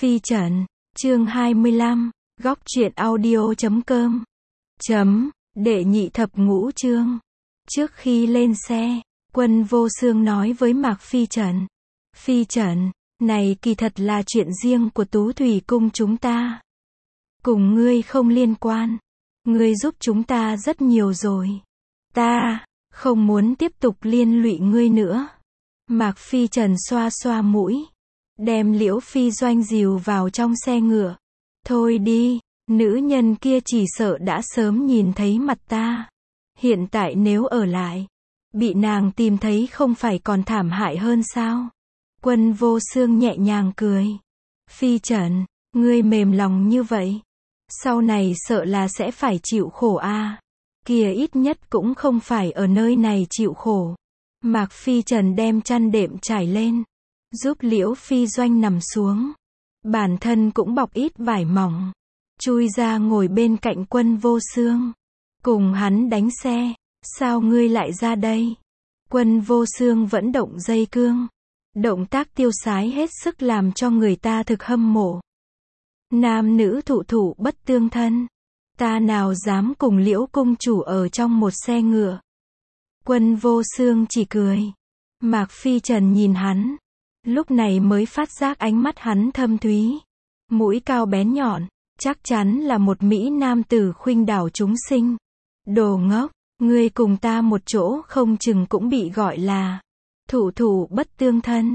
Phi Trần, chương 25, góc truyện audio.com. Đệ nhị thập ngũ chương. Trước khi lên xe, Quân Vô Xương nói với Mạc Phi Trần. Phi Trần, này kỳ thật là chuyện riêng của Tú Thủy Cung chúng ta. Cùng ngươi không liên quan. Ngươi giúp chúng ta rất nhiều rồi. Ta không muốn tiếp tục liên lụy ngươi nữa. Mạc Phi Trần xoa xoa mũi, đem Liễu Phi Doanh dìu vào trong xe ngựa. Thôi đi, nữ nhân kia chỉ sợ đã sớm nhìn thấy mặt ta. Hiện tại nếu ở lại, bị nàng tìm thấy không phải còn thảm hại hơn sao? Quân Vô Xương nhẹ nhàng cười. Phi Trần, ngươi mềm lòng như vậy, sau này sợ là sẽ phải chịu khổ a. Kia ít nhất cũng không phải ở nơi này chịu khổ. Mạc Phi Trần đem chăn đệm trải lên, giúp Liễu Phi Doanh nằm xuống. Bản thân cũng bọc ít vải mỏng, chui ra ngồi bên cạnh Quân Vô Xương. Cùng hắn đánh xe. Sao ngươi lại ra đây? Quân Vô Xương vẫn động dây cương. Động tác tiêu sái hết sức làm cho người ta thực hâm mộ. Nam nữ thụ thụ bất tương thân. Ta nào dám cùng Liễu cung chủ ở trong một xe ngựa. Quân Vô Xương chỉ cười. Mạc Phi Trần nhìn hắn, lúc này mới phát giác ánh mắt hắn thâm thúy, mũi cao bén nhọn, chắc chắn là một mỹ nam tử khuynh đảo chúng sinh. Đồ ngốc, ngươi cùng ta một chỗ không chừng cũng bị gọi là thụ thụ bất tương thân.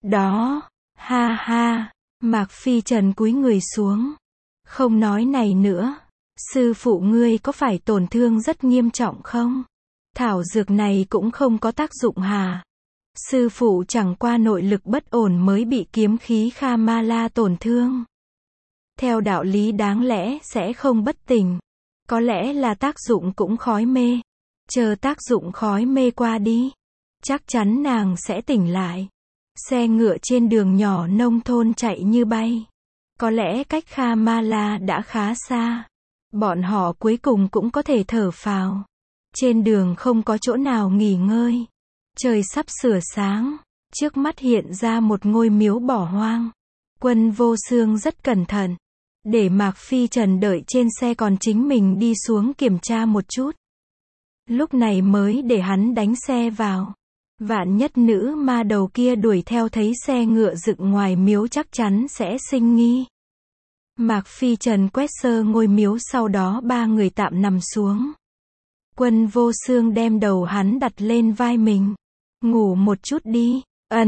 Đó, ha ha. Mạc Phi Trần cúi người xuống, không nói này nữa. Sư phụ ngươi có phải tổn thương rất nghiêm trọng không? Thảo dược này cũng không có tác dụng hà? Sư phụ chẳng qua nội lực bất ổn mới bị kiếm khí Kha Ma La tổn thương. Theo đạo lý đáng lẽ sẽ không bất tỉnh. Có lẽ là tác dụng cũng khói mê. Chờ tác dụng khói mê qua đi, chắc chắn nàng sẽ tỉnh lại. Xe ngựa trên đường nhỏ nông thôn chạy như bay. Có lẽ cách Kha Ma La đã khá xa. Bọn họ cuối cùng cũng có thể thở phào. Trên đường không có chỗ nào nghỉ ngơi. Trời sắp sửa sáng, trước mắt hiện ra một ngôi miếu bỏ hoang. Quân Vô Xương rất cẩn thận, để Mạc Phi Trần đợi trên xe còn chính mình đi xuống kiểm tra một chút. Lúc này mới để hắn đánh xe vào. Vạn nhất nữ ma đầu kia đuổi theo thấy xe ngựa dựng ngoài miếu chắc chắn sẽ sinh nghi. Mạc Phi Trần quét sơ ngôi miếu, sau đó ba người tạm nằm xuống. Quân Vô Xương đem đầu hắn đặt lên vai mình. Ngủ một chút đi.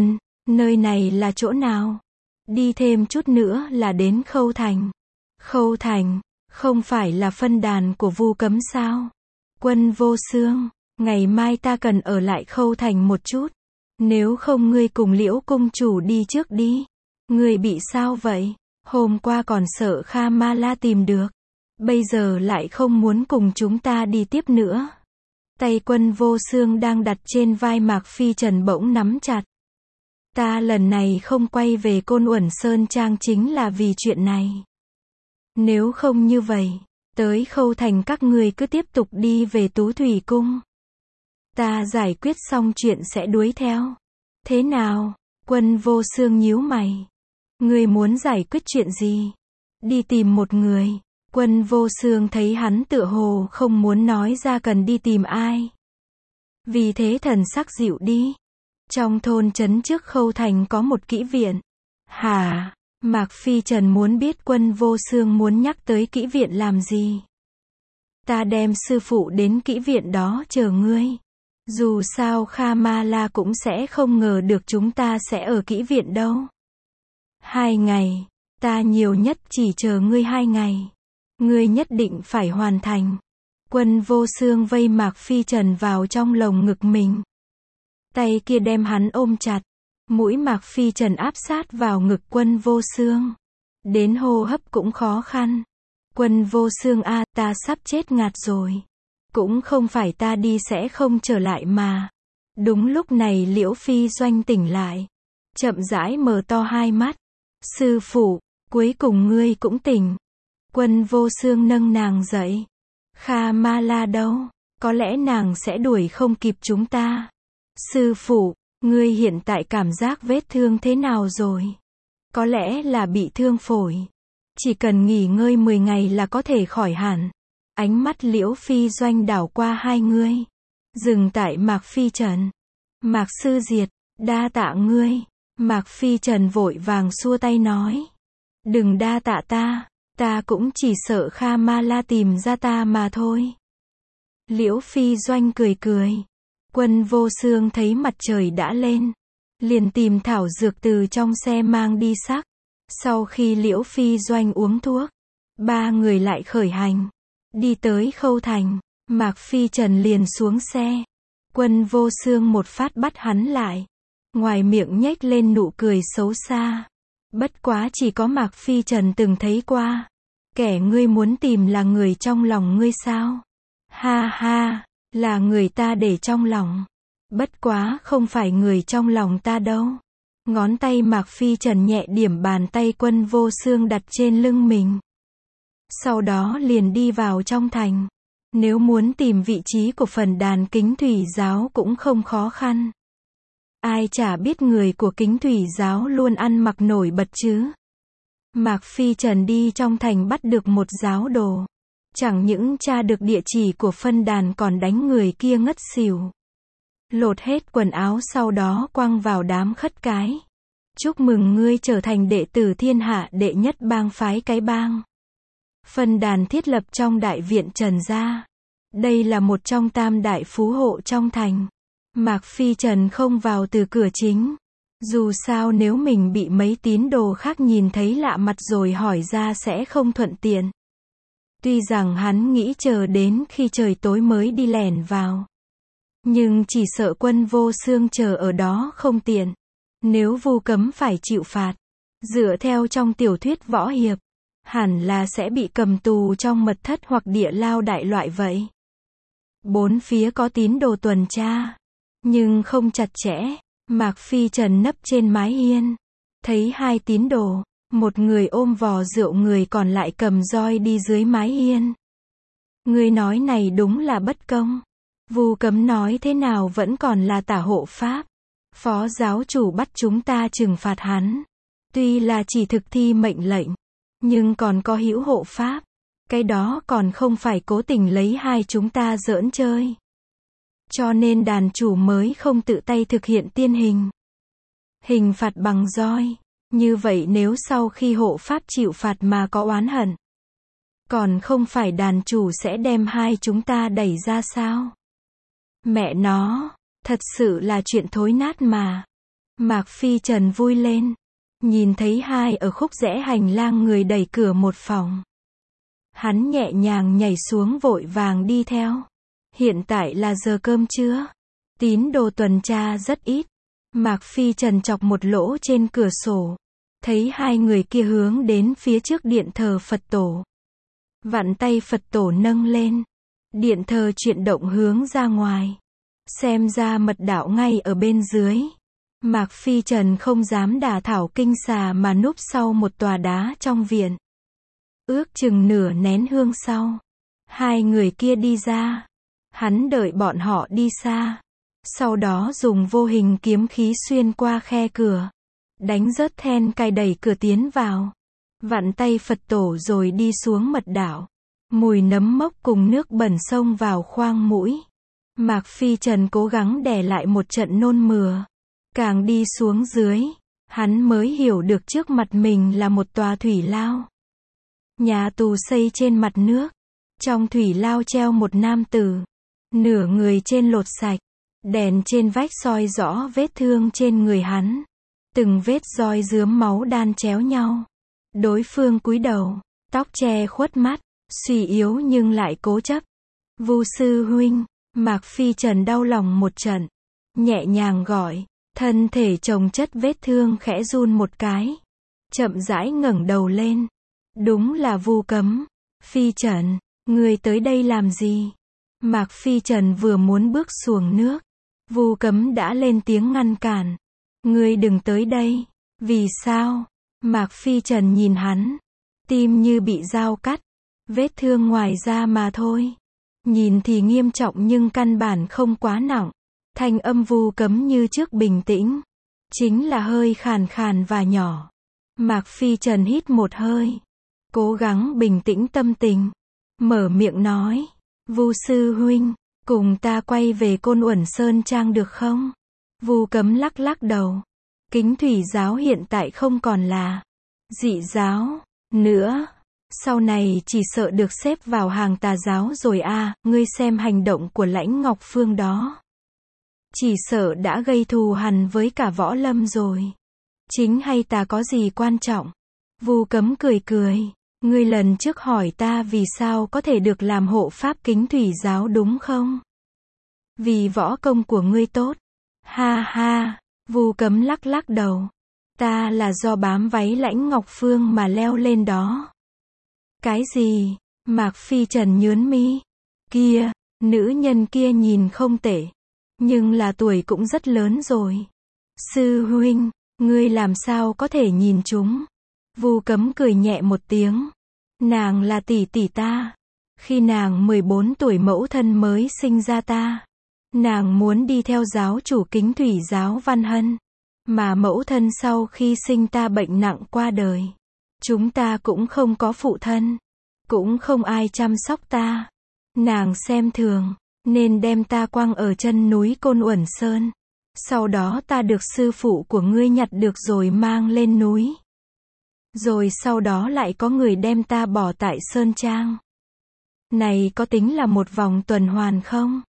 Nơi này là chỗ nào? Đi thêm chút nữa là đến Khâu Thành. Khâu Thành, không phải là phân đàn của Vu Cấm sao? Quân Vô Xương, ngày mai ta cần ở lại Khâu Thành một chút. Nếu không ngươi cùng Liễu cung chủ đi trước đi. Ngươi bị sao vậy? Hôm qua còn sợ Kha Ma La tìm được, bây giờ lại không muốn cùng chúng ta đi tiếp nữa. Tay Quân Vô Xương đang đặt trên vai Mạc Phi Trần bỗng nắm chặt. Ta lần này không quay về Côn Uẩn Sơn Trang chính là vì chuyện này. Nếu không như vậy, tới Khâu Thành các ngươi cứ tiếp tục đi về Tú Thủy Cung. Ta giải quyết xong chuyện sẽ đuổi theo. Thế nào? Quân Vô Xương nhíu mày. Ngươi muốn giải quyết chuyện gì? Đi tìm một người. Quân Vô Xương thấy hắn tựa hồ không muốn nói ra cần đi tìm ai. Vì thế thần sắc dịu đi. Trong thôn trấn trước Khâu Thành có một kỹ viện. Hả? Mạc Phi Trần muốn biết Quân Vô Xương muốn nhắc tới kỹ viện làm gì. Ta đem sư phụ đến kỹ viện đó chờ ngươi. Dù sao Kha Ma La cũng sẽ không ngờ được chúng ta sẽ ở kỹ viện đâu. 2 ngày, ta nhiều nhất chỉ chờ ngươi 2 ngày. Ngươi nhất định phải hoàn thành. Quân Vô Xương vây Mạc Phi Trần vào trong lồng ngực mình. Tay kia đem hắn ôm chặt. Mũi Mạc Phi Trần áp sát vào ngực Quân Vô Xương. Đến hô hấp cũng khó khăn. Quân Vô Xương a, ta sắp chết ngạt rồi. Cũng không phải ta đi sẽ không trở lại mà. Đúng lúc này Liễu Phi Doanh tỉnh lại. Chậm rãi mở to hai mắt. Sư phụ, cuối cùng ngươi cũng tỉnh. Quân Vô Xương nâng nàng dậy. Kha Ma La đâu? Có lẽ nàng sẽ đuổi không kịp chúng ta. Sư phụ, ngươi hiện tại cảm giác vết thương thế nào rồi? Có lẽ là bị thương phổi. Chỉ cần nghỉ ngơi 10 ngày là có thể khỏi hẳn. Ánh mắt Liễu Phi Doanh đảo qua hai người. Dừng tại Mạc Phi Trần. Mạc sư diệt, đa tạ ngươi. Mạc Phi Trần vội vàng xua tay nói. Đừng đa tạ ta cũng chỉ sợ Kha Ma La tìm ra ta mà thôi. Liễu Phi Doanh cười cười. Quân Vô Xương thấy mặt trời đã lên. Liền tìm thảo dược từ trong xe mang đi sắc. Sau khi Liễu Phi Doanh uống thuốc, ba người lại khởi hành. Đi tới Khâu Thành, Mạc Phi Trần liền xuống xe. Quân Vô Xương một phát bắt hắn lại. Ngoài miệng nhếch lên nụ cười xấu xa. Bất quá chỉ có Mạc Phi Trần từng thấy qua. Kẻ ngươi muốn tìm là người trong lòng ngươi sao? Ha ha, là người ta để trong lòng. Bất quá không phải người trong lòng ta đâu. Ngón tay Mạc Phi Trần nhẹ điểm bàn tay Quân Vô Xương đặt trên lưng mình. Sau đó liền đi vào trong thành. Nếu muốn tìm vị trí của phần đàn Kính Thủy giáo cũng không khó khăn. Ai chả biết người của Kính Thủy giáo luôn ăn mặc nổi bật chứ. Mạc Phi Trần đi trong thành bắt được một giáo đồ. Chẳng những tra được địa chỉ của phân đàn còn đánh người kia ngất xỉu. Lột hết quần áo sau đó quăng vào đám khất cái. Chúc mừng ngươi trở thành đệ tử thiên hạ đệ nhất bang phái Cái Bang. Phân đàn thiết lập trong đại viện Trần gia. Đây là một trong tam đại phú hộ trong thành. Mạc Phi Trần không vào từ cửa chính. Dù sao nếu mình bị mấy tín đồ khác nhìn thấy lạ mặt rồi hỏi ra sẽ không thuận tiện. Tuy rằng hắn nghĩ chờ đến khi trời tối mới đi lẻn vào. Nhưng chỉ sợ Quân Vô Xương chờ ở đó không tiện. Nếu Vu Cấm phải chịu phạt, dựa theo trong tiểu thuyết võ hiệp, hẳn là sẽ bị cầm tù trong mật thất hoặc địa lao đại loại vậy. Bốn phía có tín đồ tuần tra, nhưng không chặt chẽ. Mạc Phi Trần nấp trên mái hiên, thấy hai tín đồ, một người ôm vò rượu, người còn lại cầm roi đi dưới mái hiên. Người nói này đúng là bất công. Vu Cấm nói thế nào vẫn còn là tả hộ pháp. Phó giáo chủ bắt chúng ta trừng phạt hắn. Tuy là chỉ thực thi mệnh lệnh, nhưng còn có hữu hộ pháp. Cái đó còn không phải cố tình lấy hai chúng ta giỡn chơi. Cho nên đàn chủ mới không tự tay thực hiện tiên hình. Hình phạt bằng roi. Như vậy nếu sau khi hộ pháp chịu phạt mà có oán hận, còn không phải đàn chủ sẽ đem hai chúng ta đẩy ra sao? Mẹ nó, thật sự là chuyện thối nát mà. Mạc Phi Trần vui lên. Nhìn thấy hai ở khúc rẽ hành lang người đẩy cửa một phòng. Hắn nhẹ nhàng nhảy xuống vội vàng đi theo. Hiện tại là giờ cơm trưa. Tín đồ tuần tra rất ít. Mạc Phi Trần chọc một lỗ trên cửa sổ. Thấy hai người kia hướng đến phía trước điện thờ Phật tổ. Vặn tay Phật tổ nâng lên. Điện thờ chuyển động hướng ra ngoài. Xem ra mật đạo ngay ở bên dưới. Mạc Phi Trần không dám đả thảo kinh xà mà núp sau một tòa đá trong viện. Ước chừng nửa nén hương sau, hai người kia đi ra. Hắn đợi bọn họ đi xa. Sau đó dùng vô hình kiếm khí xuyên qua khe cửa. Đánh rớt then cài đẩy cửa tiến vào. Vặn tay Phật tổ rồi đi xuống mật đạo. Mùi nấm mốc cùng nước bẩn xông vào khoang mũi. Mạc Phi Trần cố gắng đè lại một trận nôn mửa. Càng đi xuống dưới, hắn mới hiểu được trước mặt mình là một tòa thủy lao. Nhà tù xây trên mặt nước. Trong thủy lao treo một nam tử. Nửa người trên lột sạch. Đèn trên vách soi rõ vết thương trên người hắn. Từng vết roi rướm máu đan chéo nhau. Đối phương cúi đầu, tóc che khuất mắt, suy yếu nhưng lại cố chấp. Vu sư huynh. Mạc Phi Trần đau lòng một trận. Nhẹ nhàng gọi. Thân thể chồng chất vết thương khẽ run một cái. Chậm rãi ngẩng đầu lên. Đúng là Vu Cấm. Phi Trần, ngươi tới đây làm gì? Mạc Phi Trần vừa muốn bước xuồng nước. Vu Cấm đã lên tiếng ngăn cản. Ngươi đừng tới đây. Vì sao? Mạc Phi Trần nhìn hắn. Tim như bị dao cắt. Vết thương ngoài da mà thôi. Nhìn thì nghiêm trọng nhưng căn bản không quá nặng. Thanh âm Vu Cấm như trước bình tĩnh. Chính là hơi khàn khàn và nhỏ. Mạc Phi Trần hít một hơi, cố gắng bình tĩnh tâm tình, mở miệng nói, Vu sư huynh, cùng ta quay về Côn Uẩn Sơn Trang được không? Vu Cấm lắc lắc đầu. Kính thủy giáo hiện tại không còn là dị giáo nữa. Sau này chỉ sợ được xếp vào hàng tà giáo rồi a. Ngươi xem hành động của Lãnh Ngọc Phương đó. Chỉ sợ đã gây thù hằn với cả võ lâm rồi. Chính hay tà có gì quan trọng? Vu Cấm cười cười. Ngươi lần trước hỏi ta vì sao có thể được làm hộ pháp kính thủy giáo đúng không? Vì võ công của ngươi tốt. Ha ha, Vu Cấm lắc lắc đầu. Ta là do bám váy Lãnh Ngọc Phương mà leo lên đó. Cái gì? Mạc Phi Trần nhướng mi. Kia, nữ nhân kia nhìn không tệ, nhưng là tuổi cũng rất lớn rồi. Sư huynh, ngươi làm sao có thể nhìn chúng? Vu Cấm cười nhẹ một tiếng. Nàng là tỷ tỷ ta. Khi nàng 14 tuổi mẫu thân mới sinh ra ta. Nàng muốn đi theo giáo chủ kính thủy giáo Văn Hân. Mà mẫu thân sau khi sinh ta bệnh nặng qua đời. Chúng ta cũng không có phụ thân. Cũng không ai chăm sóc ta. Nàng xem thường, nên đem ta quăng ở chân núi Côn Uẩn Sơn. Sau đó ta được sư phụ của ngươi nhặt được rồi mang lên núi. Rồi sau đó lại có người đem ta bỏ tại Sơn Trang. Này có tính là một vòng tuần hoàn không?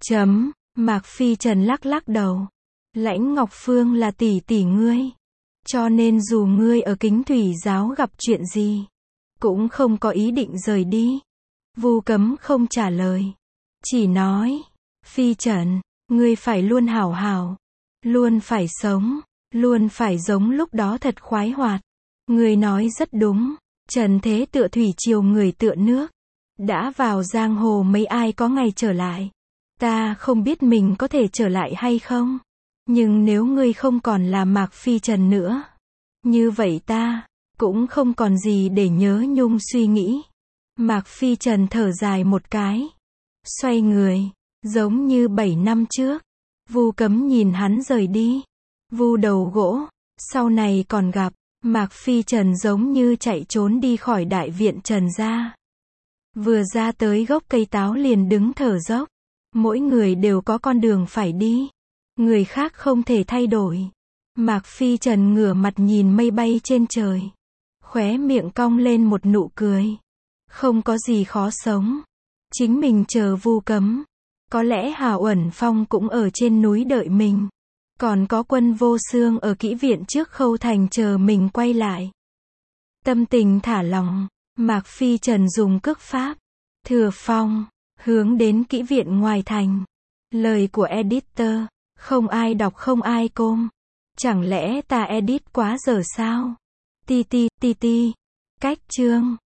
Mạc Phi Trần lắc lắc đầu. Lãnh Ngọc Phương là tỷ tỷ ngươi. Cho nên dù ngươi ở kính thủy giáo gặp chuyện gì, cũng không có ý định rời đi. Vu Cấm không trả lời. Chỉ nói, Phi Trần, ngươi phải luôn hảo hảo. Luôn phải sống. Luôn phải giống lúc đó thật khoái hoạt. Ngươi nói rất đúng. Trần thế tựa thủy triều người tựa nước. Đã vào giang hồ mấy ai có ngày trở lại. Ta không biết mình có thể trở lại hay không. Nhưng nếu ngươi không còn là Mạc Phi Trần nữa, như vậy ta cũng không còn gì để nhớ nhung suy nghĩ. Mạc Phi Trần thở dài một cái, xoay người, giống như 7 năm trước. Vu Cấm nhìn hắn rời đi. Vu đầu gỗ, sau này còn gặp. Mạc Phi Trần giống như chạy trốn đi khỏi đại viện Trần gia. Vừa ra tới gốc cây táo liền đứng thở dốc. Mỗi người đều có con đường phải đi. Người khác không thể thay đổi. Mạc Phi Trần ngửa mặt nhìn mây bay trên trời. Khóe miệng cong lên một nụ cười. Không có gì khó sống. Chính mình chờ Vu Cấm. Có lẽ Hà Uẩn Phong cũng ở trên núi đợi mình. Còn có Quân Vô Xương ở kỹ viện trước Khâu Thành chờ mình quay lại. Tâm tình thả lỏng, Mạc Phi Trần dùng cước pháp Thừa Phong, hướng đến kỹ viện ngoài thành. Lời của editor, không ai đọc không ai côm. Chẳng lẽ ta edit quá giờ sao? Ti ti ti ti. Cách chương